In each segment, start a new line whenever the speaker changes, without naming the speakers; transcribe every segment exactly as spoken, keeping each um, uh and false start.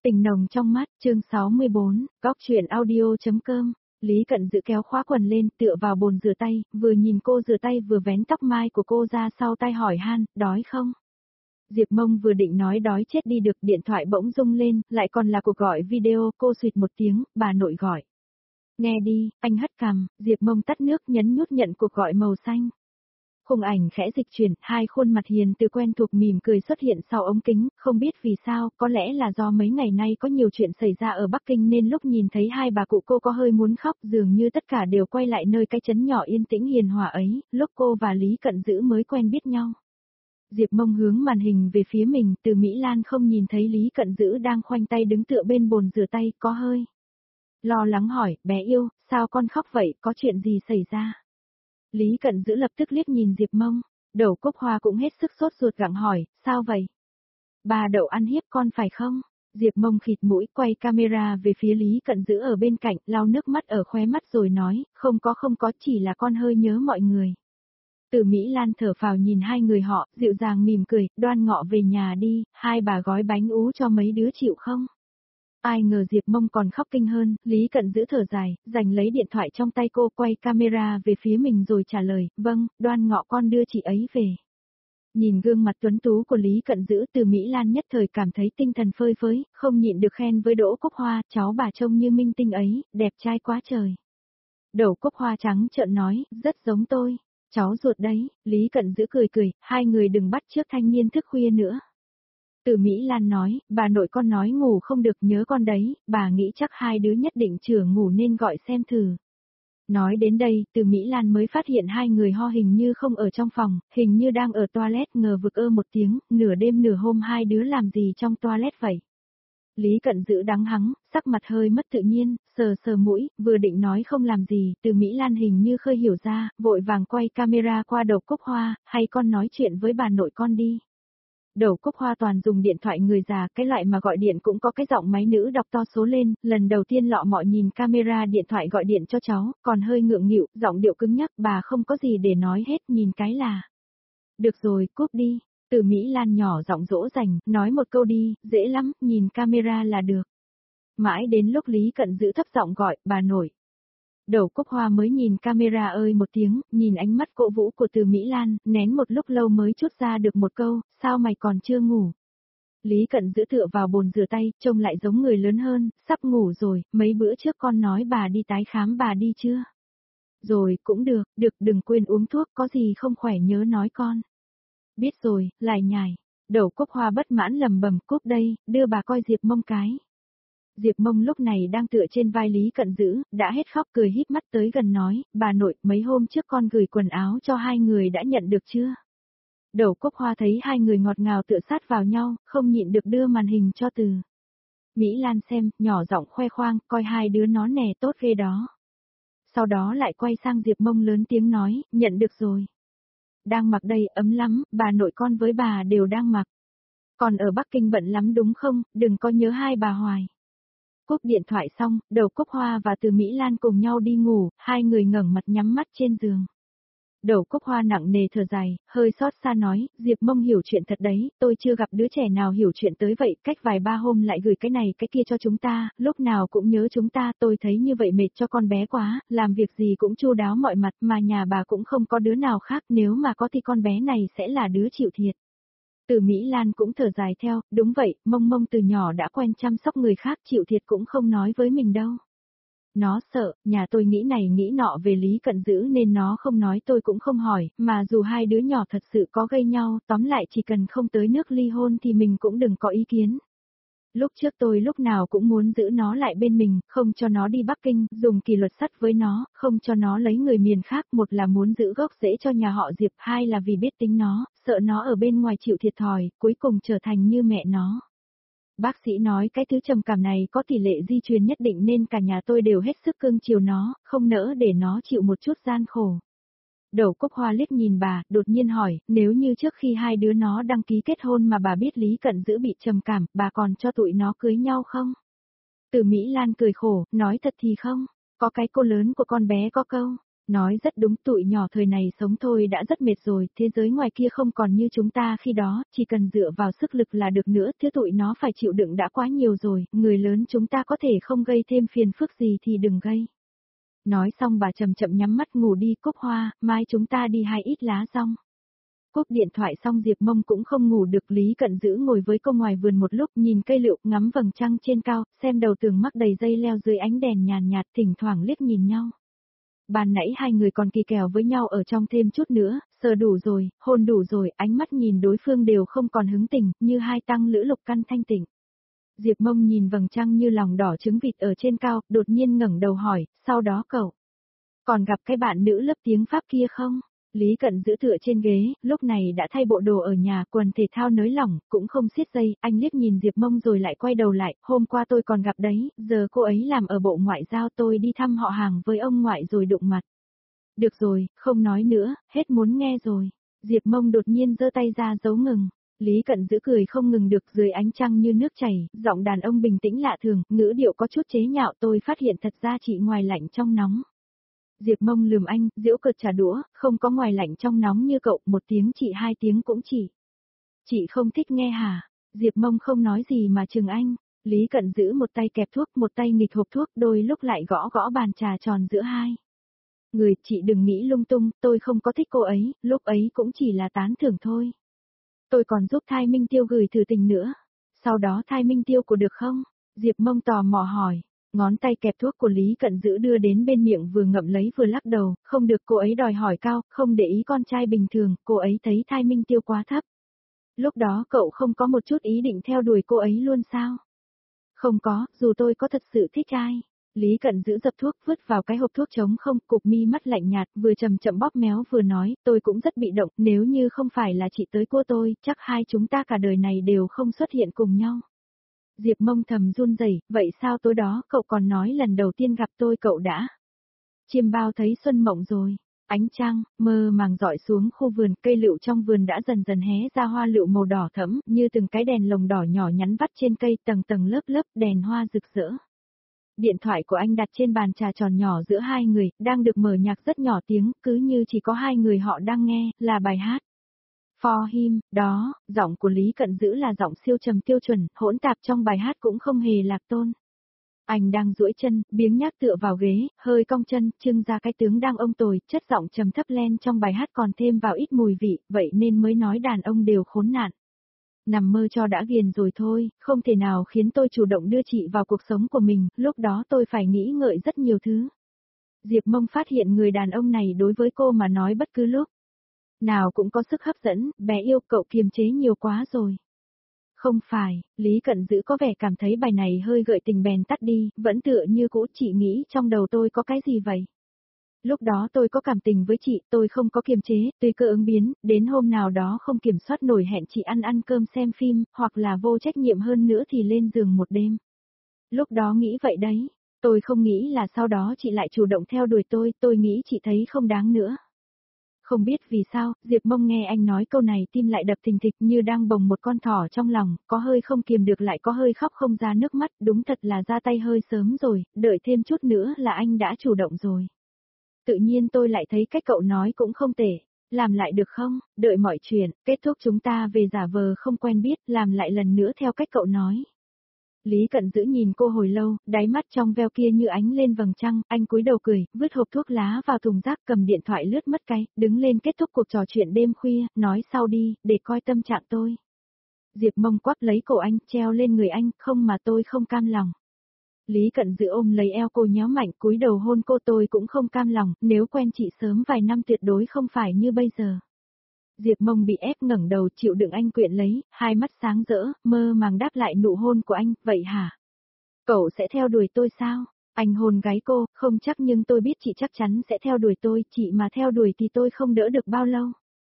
Tình nồng trong mắt, chương sáu mươi bốn, góc truyện audio.com. Lý Cận Dữ kéo khóa quần lên, tựa vào bồn rửa tay, vừa nhìn cô rửa tay vừa vén tóc mai của cô ra sau tay hỏi han, đói không? Diệp Mông vừa định nói đói chết đi được, điện thoại bỗng rung lên, lại còn là cuộc gọi video, cô xuyệt một tiếng, bà nội gọi. Nghe đi, anh hất cằm, Diệp Mông tắt nước nhấn nút nhận cuộc gọi màu xanh. Khung ảnh khẽ dịch chuyển, hai khuôn mặt hiền từ quen thuộc mỉm cười xuất hiện sau ống kính, không biết vì sao, có lẽ là do mấy ngày nay có nhiều chuyện xảy ra ở Bắc Kinh nên lúc nhìn thấy hai bà cụ cô có hơi muốn khóc, dường như tất cả đều quay lại nơi cái trấn nhỏ yên tĩnh hiền hòa ấy, lúc cô và Lý Cận Dữ mới quen biết nhau. Diệp Mông hướng màn hình về phía mình, Từ Mỹ Lan không nhìn thấy Lý Cận Dữ đang khoanh tay đứng tựa bên bồn rửa tay, có hơi lo lắng hỏi, bé yêu, sao con khóc vậy, có chuyện gì xảy ra? Lý Cận Dữ lập tức liếc nhìn Diệp Mông, Đầu Cúc Hoa cũng hết sức sốt ruột gặng hỏi, sao vậy? Bà Đậu ăn hiếp con phải không? Diệp Mông khịt mũi quay camera về phía Lý Cận Dữ ở bên cạnh, lau nước mắt ở khóe mắt rồi nói, không có không có, chỉ là con hơi nhớ mọi người. Từ Mỹ Lan thở phào nhìn hai người họ, dịu dàng mỉm cười, Đoan Ngọ về nhà đi, hai bà gói bánh ú cho mấy đứa chịu không? Ai ngờ Diệp Mông còn khóc kinh hơn, Lý Cận Dữ thở dài, giành lấy điện thoại trong tay cô quay camera về phía mình rồi trả lời, vâng, Đoan Ngọ con đưa chị ấy về. Nhìn gương mặt tuấn tú của Lý Cận Dữ, Từ Mỹ Lan nhất thời cảm thấy tinh thần phơi phới, không nhịn được khen với Đỗ Cúc Hoa, cháu bà trông như minh tinh ấy, đẹp trai quá trời. Đầu Cúc Hoa trắng trợn nói, rất giống tôi, cháu ruột đấy, Lý Cận Dữ cười cười, hai người đừng bắt chước thanh niên thức khuya nữa. Từ Mỹ Lan nói, bà nội con nói ngủ không được nhớ con đấy, bà nghĩ chắc hai đứa nhất định chửa ngủ nên gọi xem thử. Nói đến đây, Từ Mỹ Lan mới phát hiện hai người ho hình như không ở trong phòng, hình như đang ở toilet, ngờ vực ơ một tiếng, nửa đêm nửa hôm hai đứa làm gì trong toilet vậy. Lý Cận Dữ đắng hắng, sắc mặt hơi mất tự nhiên, sờ sờ mũi, vừa định nói không làm gì, Từ Mỹ Lan hình như khơi hiểu ra, vội vàng quay camera qua Đầu Cúc Hoa, hay con nói chuyện với bà nội con đi. Đầu Cúc Hoa toàn dùng điện thoại người già, cái loại mà gọi điện cũng có cái giọng máy nữ đọc to số lên, lần đầu tiên lọ mọ nhìn camera điện thoại gọi điện cho cháu, còn hơi ngượng nghịu, giọng điệu cứng nhắc, bà không có gì để nói hết, nhìn cái là. Được rồi, cúp đi, Từ Mỹ Lan nhỏ giọng dỗ dành, nói một câu đi, dễ lắm, nhìn camera là được. Mãi đến lúc Lý Cận Dữ thấp giọng gọi, bà nội. Đầu Cúc Hoa mới nhìn camera ơi một tiếng, nhìn ánh mắt cổ vũ của Từ Mỹ Lan, nén một lúc lâu mới chút ra được một câu, sao mày còn chưa ngủ? Lý Cận Dữ tựa vào bồn rửa tay, trông lại giống người lớn hơn, sắp ngủ rồi, mấy bữa trước con nói bà đi tái khám, bà đi chưa? Rồi, cũng được, được, đừng quên uống thuốc, có gì không khỏe nhớ nói con. Biết rồi, lại nhải. Đầu Cúc Hoa bất mãn lầm bầm, cúp đây, đưa bà coi Diệp Mông cái. Diệp Mông lúc này đang tựa trên vai Lý Cận Dữ, đã hết khóc cười híp mắt tới gần nói, bà nội, mấy hôm trước con gửi quần áo cho hai người đã nhận được chưa? Đầu Cúc Hoa thấy hai người ngọt ngào tựa sát vào nhau, không nhịn được đưa màn hình cho Từ Mỹ Lan xem, nhỏ giọng khoe khoang, coi hai đứa nó nè tốt ghê đó. Sau đó lại quay sang Diệp Mông lớn tiếng nói, nhận được rồi. Đang mặc đây, ấm lắm, bà nội con với bà đều đang mặc. Còn ở Bắc Kinh bận lắm đúng không, đừng có nhớ hai bà hoài. Cúp điện thoại xong, Đầu Cúc Hoa và Từ Mỹ Lan cùng nhau đi ngủ, hai người ngẩng mặt nhắm mắt trên giường. Đầu Cúc Hoa nặng nề thở dài, hơi xót xa nói, Diệp Mông hiểu chuyện thật đấy, tôi chưa gặp đứa trẻ nào hiểu chuyện tới vậy, cách vài ba hôm lại gửi cái này cái kia cho chúng ta, lúc nào cũng nhớ chúng ta, tôi thấy như vậy mệt cho con bé quá, làm việc gì cũng chu đáo mọi mặt mà nhà bà cũng không có đứa nào khác, nếu mà có thì con bé này sẽ là đứa chịu thiệt. Từ Mỹ Lan cũng thở dài theo, đúng vậy, Mông Mông từ nhỏ đã quen chăm sóc người khác, chịu thiệt cũng không nói với mình đâu. Nó sợ, nhà tôi nghĩ này nghĩ nọ về Lý Cận Dữ nên nó không nói, tôi cũng không hỏi, mà dù hai đứa nhỏ thật sự có gây nhau, tóm lại chỉ cần không tới nước ly hôn thì mình cũng đừng có ý kiến. Lúc trước tôi lúc nào cũng muốn giữ nó lại bên mình, không cho nó đi Bắc Kinh, dùng kỷ luật sắt với nó, không cho nó lấy người miền khác, một là muốn giữ gốc rễ cho nhà họ Diệp, hai là vì biết tính nó, sợ nó ở bên ngoài chịu thiệt thòi, cuối cùng trở thành như mẹ nó. Bác sĩ nói cái thứ trầm cảm này có tỷ lệ di truyền nhất định nên cả nhà tôi đều hết sức cưng chiều nó, không nỡ để nó chịu một chút gian khổ. Đầu Cúc Hoa liếc nhìn bà, đột nhiên hỏi, nếu như trước khi hai đứa nó đăng ký kết hôn mà bà biết Lý Cận Dữ bị trầm cảm, bà còn cho tụi nó cưới nhau không? Từ Mỹ Lan cười khổ, nói thật thì không, có cái cô lớn của con bé có câu, Nói rất đúng, tụi nhỏ thời này sống thôi đã rất mệt rồi, thế giới ngoài kia không còn như chúng ta khi đó, chỉ cần dựa vào sức lực là được nữa, thứ tụi nó phải chịu đựng đã quá nhiều rồi, người lớn chúng ta có thể không gây thêm phiền phức gì thì đừng gây. Nói xong bà chậm chậm nhắm mắt ngủ đi. Cúc Hoa, mai chúng ta đi hái ít lá rong. Cúp điện thoại xong Diệp Mông cũng không ngủ được. Lý Cận Dữ ngồi với cô ngoài vườn một lúc, nhìn cây lựu, ngắm vầng trăng trên cao, xem đầu tường mắc đầy dây leo dưới ánh đèn nhàn nhạt, thỉnh thoảng liếc nhìn nhau. Ban nãy hai người còn kỳ kèo với nhau ở trong thêm chút nữa, sờ đủ rồi, hôn đủ rồi, ánh mắt nhìn đối phương đều không còn hứng tình, như hai tăng lữ lục căn thanh tịnh. Diệp Mông nhìn vầng trăng như lòng đỏ trứng vịt ở trên cao, đột nhiên ngẩng đầu hỏi, sau đó cậu còn gặp cái bạn nữ lớp tiếng Pháp kia không? Lý Cận Dữ tựa trên ghế, lúc này đã thay bộ đồ ở nhà, quần thể thao nới lỏng, cũng không siết dây, anh liếc nhìn Diệp Mông rồi lại quay đầu lại, hôm qua tôi còn gặp đấy, giờ cô ấy làm ở bộ ngoại giao, tôi đi thăm họ hàng với ông ngoại rồi đụng mặt. Được rồi, không nói nữa, hết muốn nghe rồi. Diệp Mông đột nhiên giơ tay ra dấu ngừng. Lý Cận Dữ cười không ngừng được, dưới ánh trăng như nước chảy, giọng đàn ông bình tĩnh lạ thường, ngữ điệu có chút chế nhạo, tôi phát hiện thật ra chị ngoài lạnh trong nóng. Diệp Mông lườm anh, giễu cợt trả đũa, không có ngoài lạnh trong nóng như cậu, một tiếng chị hai tiếng cũng chỉ. Chị không thích nghe hả? Diệp Mông không nói gì mà chừng anh. Lý Cận Dữ một tay kẹp thuốc, một tay nghịch hộp thuốc, đôi lúc lại gõ gõ bàn trà tròn giữa hai người. Chị đừng nghĩ lung tung, tôi không có thích cô ấy, lúc ấy cũng chỉ là tán thưởng thôi. Tôi còn giúp Thai Minh Tiêu gửi thử tình nữa. Sau đó Thai Minh Tiêu của được không? Diệp Mông tò mò hỏi. Ngón tay kẹp thuốc của Lý Cận Dữ đưa đến bên miệng, vừa ngậm lấy vừa lắc đầu, không được, cô ấy đòi hỏi cao, không để ý con trai bình thường, cô ấy thấy Thai Minh Tiêu quá thấp. Lúc đó cậu không có một chút ý định theo đuổi cô ấy luôn sao? Không có, dù tôi có thật sự thích ai. Lý Cận Dữ dập thuốc, vứt vào cái hộp thuốc trống không, cục mi mắt lạnh nhạt, vừa chậm chậm bóp méo vừa nói, tôi cũng rất bị động, nếu như không phải là chị tới cua tôi, chắc hai chúng ta cả đời này đều không xuất hiện cùng nhau. Diệp Mông thầm run rẩy, vậy sao tối đó cậu còn nói lần đầu tiên gặp tôi cậu đã chiêm bao thấy xuân mộng rồi. Ánh trăng, mơ màng rọi xuống khu vườn, cây lựu trong vườn đã dần dần hé ra hoa lựu màu đỏ thẫm, như từng cái đèn lồng đỏ nhỏ nhắn vắt trên cây, tầng tầng lớp lớp đèn hoa rực rỡ. Điện thoại của anh đặt trên bàn trà tròn nhỏ giữa hai người, đang được mở nhạc rất nhỏ tiếng, cứ như chỉ có hai người họ đang nghe, là bài hát For Him, đó, giọng của Lý Cận Dữ là giọng siêu trầm tiêu chuẩn, hỗn tạp trong bài hát cũng không hề lạc tôn. Anh đang duỗi chân, biếng nhác tựa vào ghế, hơi cong chân, trưng ra cái tướng đang ông tồi, chất giọng trầm thấp len trong bài hát còn thêm vào ít mùi vị, vậy nên mới nói đàn ông đều khốn nạn. Nằm mơ cho đã ghiền rồi thôi, không thể nào khiến tôi chủ động đưa chị vào cuộc sống của mình, lúc đó tôi phải nghĩ ngợi rất nhiều thứ. Diệp Mông phát hiện người đàn ông này đối với cô mà nói bất cứ lúc nào cũng có sức hấp dẫn, bé yêu cậu kiềm chế nhiều quá rồi. Không phải, Lý Cận Dữ có vẻ cảm thấy bài này hơi gợi tình bèn tắt đi, vẫn tựa như cũ, chị nghĩ trong đầu tôi có cái gì vậy? Lúc đó tôi có cảm tình với chị, tôi không có kiềm chế, tùy cơ ứng biến, đến hôm nào đó không kiểm soát nổi hẹn chị ăn ăn cơm xem phim, hoặc là vô trách nhiệm hơn nữa thì lên giường một đêm. Lúc đó nghĩ vậy đấy, tôi không nghĩ là sau đó chị lại chủ động theo đuổi tôi, tôi nghĩ chị thấy không đáng nữa. Không biết vì sao, Diệp Mông nghe anh nói câu này tim lại đập thình thịch như đang bồng một con thỏ trong lòng, có hơi không kiềm được lại có hơi khóc không ra nước mắt, đúng thật là ra tay hơi sớm rồi, đợi thêm chút nữa là anh đã chủ động rồi. Tự nhiên tôi lại thấy cách cậu nói cũng không tệ, làm lại được không, đợi mọi chuyện, kết thúc chúng ta về giả vờ không quen biết, làm lại lần nữa theo cách cậu nói. Lý Cận Dữ nhìn cô hồi lâu, đáy mắt trong veo kia như ánh lên vầng trăng, anh cúi đầu cười, vứt hộp thuốc lá vào thùng rác, cầm điện thoại lướt mất cái, đứng lên kết thúc cuộc trò chuyện đêm khuya, nói sau đi, để coi tâm trạng tôi. Diệp Mông quắp lấy cổ anh, treo lên người anh, không mà tôi không cam lòng. Lý Cận Dữ ôm lấy eo cô nhéo mạnh, cúi đầu hôn cô, tôi cũng không cam lòng, nếu quen chị sớm vài năm tuyệt đối không phải như bây giờ. Diệp Mông bị ép ngẩng đầu chịu đựng anh quyện lấy, hai mắt sáng rỡ, mơ màng đáp lại nụ hôn của anh, vậy hả? Cậu sẽ theo đuổi tôi sao? Anh hôn gáy cô, không chắc nhưng tôi biết chị chắc chắn sẽ theo đuổi tôi, chị mà theo đuổi thì tôi không đỡ được bao lâu.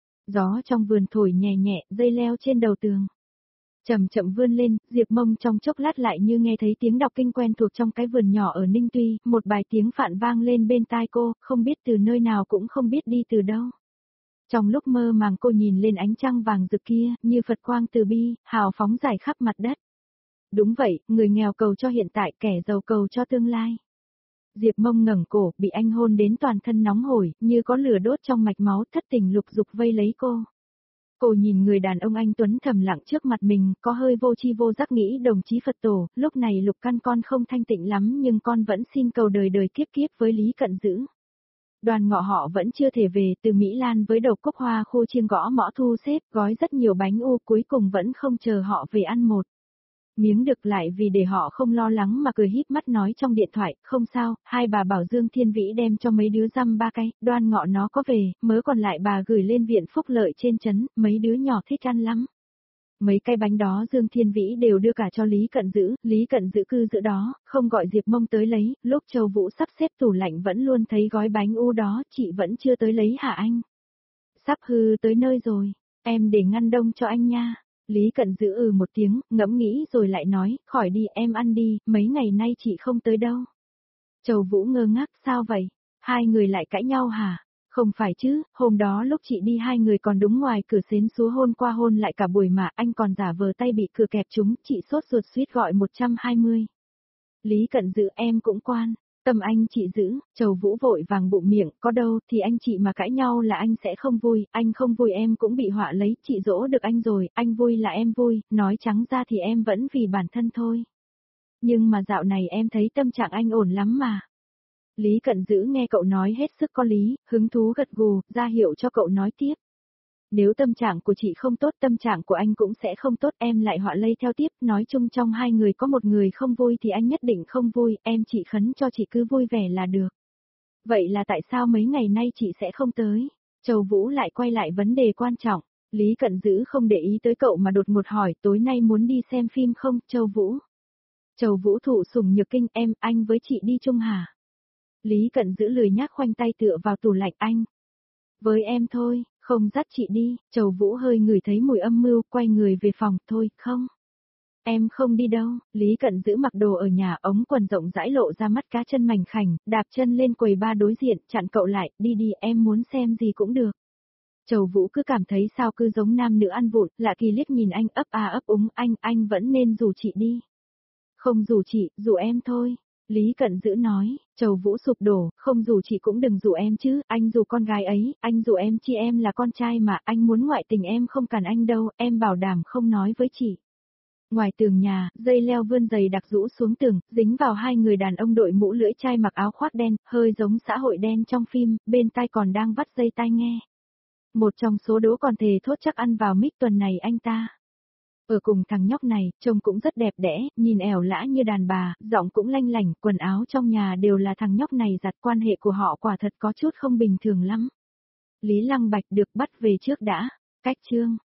Gió trong vườn thổi nhẹ nhẹ, dây leo trên đầu tường chậm chậm vươn lên, Diệp Mông trong chốc lát lại như nghe thấy tiếng đọc kinh quen thuộc trong cái vườn nhỏ ở Ninh Tuy, một bài tiếng Phạn vang lên bên tai cô, không biết từ nơi nào cũng không biết đi từ đâu. Trong lúc mơ màng cô nhìn lên ánh trăng vàng rực kia, như Phật quang từ bi, hào phóng rải khắp mặt đất. Đúng vậy, người nghèo cầu cho hiện tại, kẻ giàu cầu cho tương lai. Diệp Mông ngẩng cổ, bị anh hôn đến toàn thân nóng hổi, như có lửa đốt trong mạch máu, thất tình lục dục vây lấy cô. Cô nhìn người đàn ông anh tuấn thầm lặng trước mặt mình, có hơi vô chi vô giác nghĩ đồng chí Phật tổ, lúc này Lục Căn con không thanh tịnh lắm nhưng con vẫn xin cầu đời đời kiếp kiếp với Lý Cận Dữ. Đoàn Ngọ họ vẫn chưa thể về, từ Mỹ Lan với đầu cúc hoa khô chiêng gõ mõ thu xếp, gói rất nhiều bánh u, cuối cùng vẫn không chờ họ về ăn một miếng được, lại vì để họ không lo lắng mà cười híp mắt nói trong điện thoại, không sao, hai bà bảo Dương Thiên Vĩ đem cho mấy đứa dăm ba cái, Đoan Ngọ nó có về, mớ còn lại bà gửi lên viện phúc lợi trên trấn, mấy đứa nhỏ thích ăn lắm. Mấy cái bánh đó Dương Thiên Vĩ đều đưa cả cho Lý Cận Dữ, Lý Cận Dữ cư giữ đó, không gọi Diệp Mông tới lấy, lúc Châu Vũ sắp xếp tủ lạnh vẫn luôn thấy gói bánh u đó, chị vẫn chưa tới lấy hả anh? Sắp hư tới nơi rồi, em để ngăn đông cho anh nha. Lý Cận Dữ ừ một tiếng, ngẫm nghĩ rồi lại nói, khỏi đi em ăn đi, mấy ngày nay chị không tới đâu. Châu Vũ ngơ ngác, sao vậy? Hai người lại cãi nhau hả? Không phải chứ, hôm đó lúc chị đi hai người còn đúng ngoài cửa xến xúa hôn qua hôn lại cả buổi mà anh còn giả vờ tay bị cửa kẹp chúng, chị sốt ruột suýt gọi một trăm hai mươi. Lý Cận Dữ em cũng quan. Tâm anh chị giữ, Châu Vũ vội vàng bụng miệng, có đâu thì anh chị mà cãi nhau là anh sẽ không vui, anh không vui em cũng bị họa lấy, chị dỗ được anh rồi, anh vui là em vui, nói trắng ra thì em vẫn vì bản thân thôi. Nhưng mà dạo này em thấy tâm trạng anh ổn lắm mà. Lý Cận Dữ nghe cậu nói hết sức có lý, hứng thú gật gù, ra hiệu cho cậu nói tiếp. Nếu tâm trạng của chị không tốt, tâm trạng của anh cũng sẽ không tốt, em lại họa lây theo tiếp, nói chung trong hai người có một người không vui thì anh nhất định không vui, em chị khấn cho chị cứ vui vẻ là được. Vậy là tại sao mấy ngày nay chị sẽ không tới? Châu Vũ lại quay lại vấn đề quan trọng, Lý Cận Dữ không để ý tới cậu mà đột ngột hỏi tối nay muốn đi xem phim không, Châu Vũ? Châu Vũ thụ sủng nhược kinh, em, anh với chị đi chung hả? Lý Cận Dữ lười nhác khoanh tay tựa vào tủ lạnh, anh. Với em thôi. Không dắt chị đi, Châu Vũ hơi ngửi thấy mùi âm mưu, quay người về phòng, thôi, không. Em không đi đâu, Lý Cận Dữ mặc đồ ở nhà, ống quần rộng rãi lộ ra mắt cá chân mảnh khảnh, đạp chân lên quầy ba đối diện, chặn cậu lại, đi đi, em muốn xem gì cũng được. Châu Vũ cứ cảm thấy sao cứ giống nam nữ ăn vụn, lạ kỳ liếc nhìn anh ấp à ấp úng, anh, anh vẫn nên rủ chị đi. Không rủ chị, rủ em thôi. Lý Cận Dữ nói, Châu Vũ sụp đổ, không dù chị cũng đừng rủ em chứ, anh dù con gái ấy, anh rủ em chi em là con trai mà, anh muốn ngoại tình em không cần anh đâu, em bảo đảm không nói với chị. Ngoài tường nhà, dây leo vươn dày đặc rũ xuống tường, dính vào hai người đàn ông đội mũ lưỡi chai mặc áo khoác đen, hơi giống xã hội đen trong phim, bên tai còn đang vắt dây tai nghe. Một trong số đố còn thề thốt chắc ăn vào mic tuần này anh ta. Ở cùng thằng nhóc này, trông cũng rất đẹp đẽ, nhìn ẻo lã như đàn bà, giọng cũng lanh lảnh, quần áo trong nhà đều là thằng nhóc này giặt, quan hệ của họ quả thật có chút không bình thường lắm. Lý Lăng Bạch được bắt về trước đã. Cách chương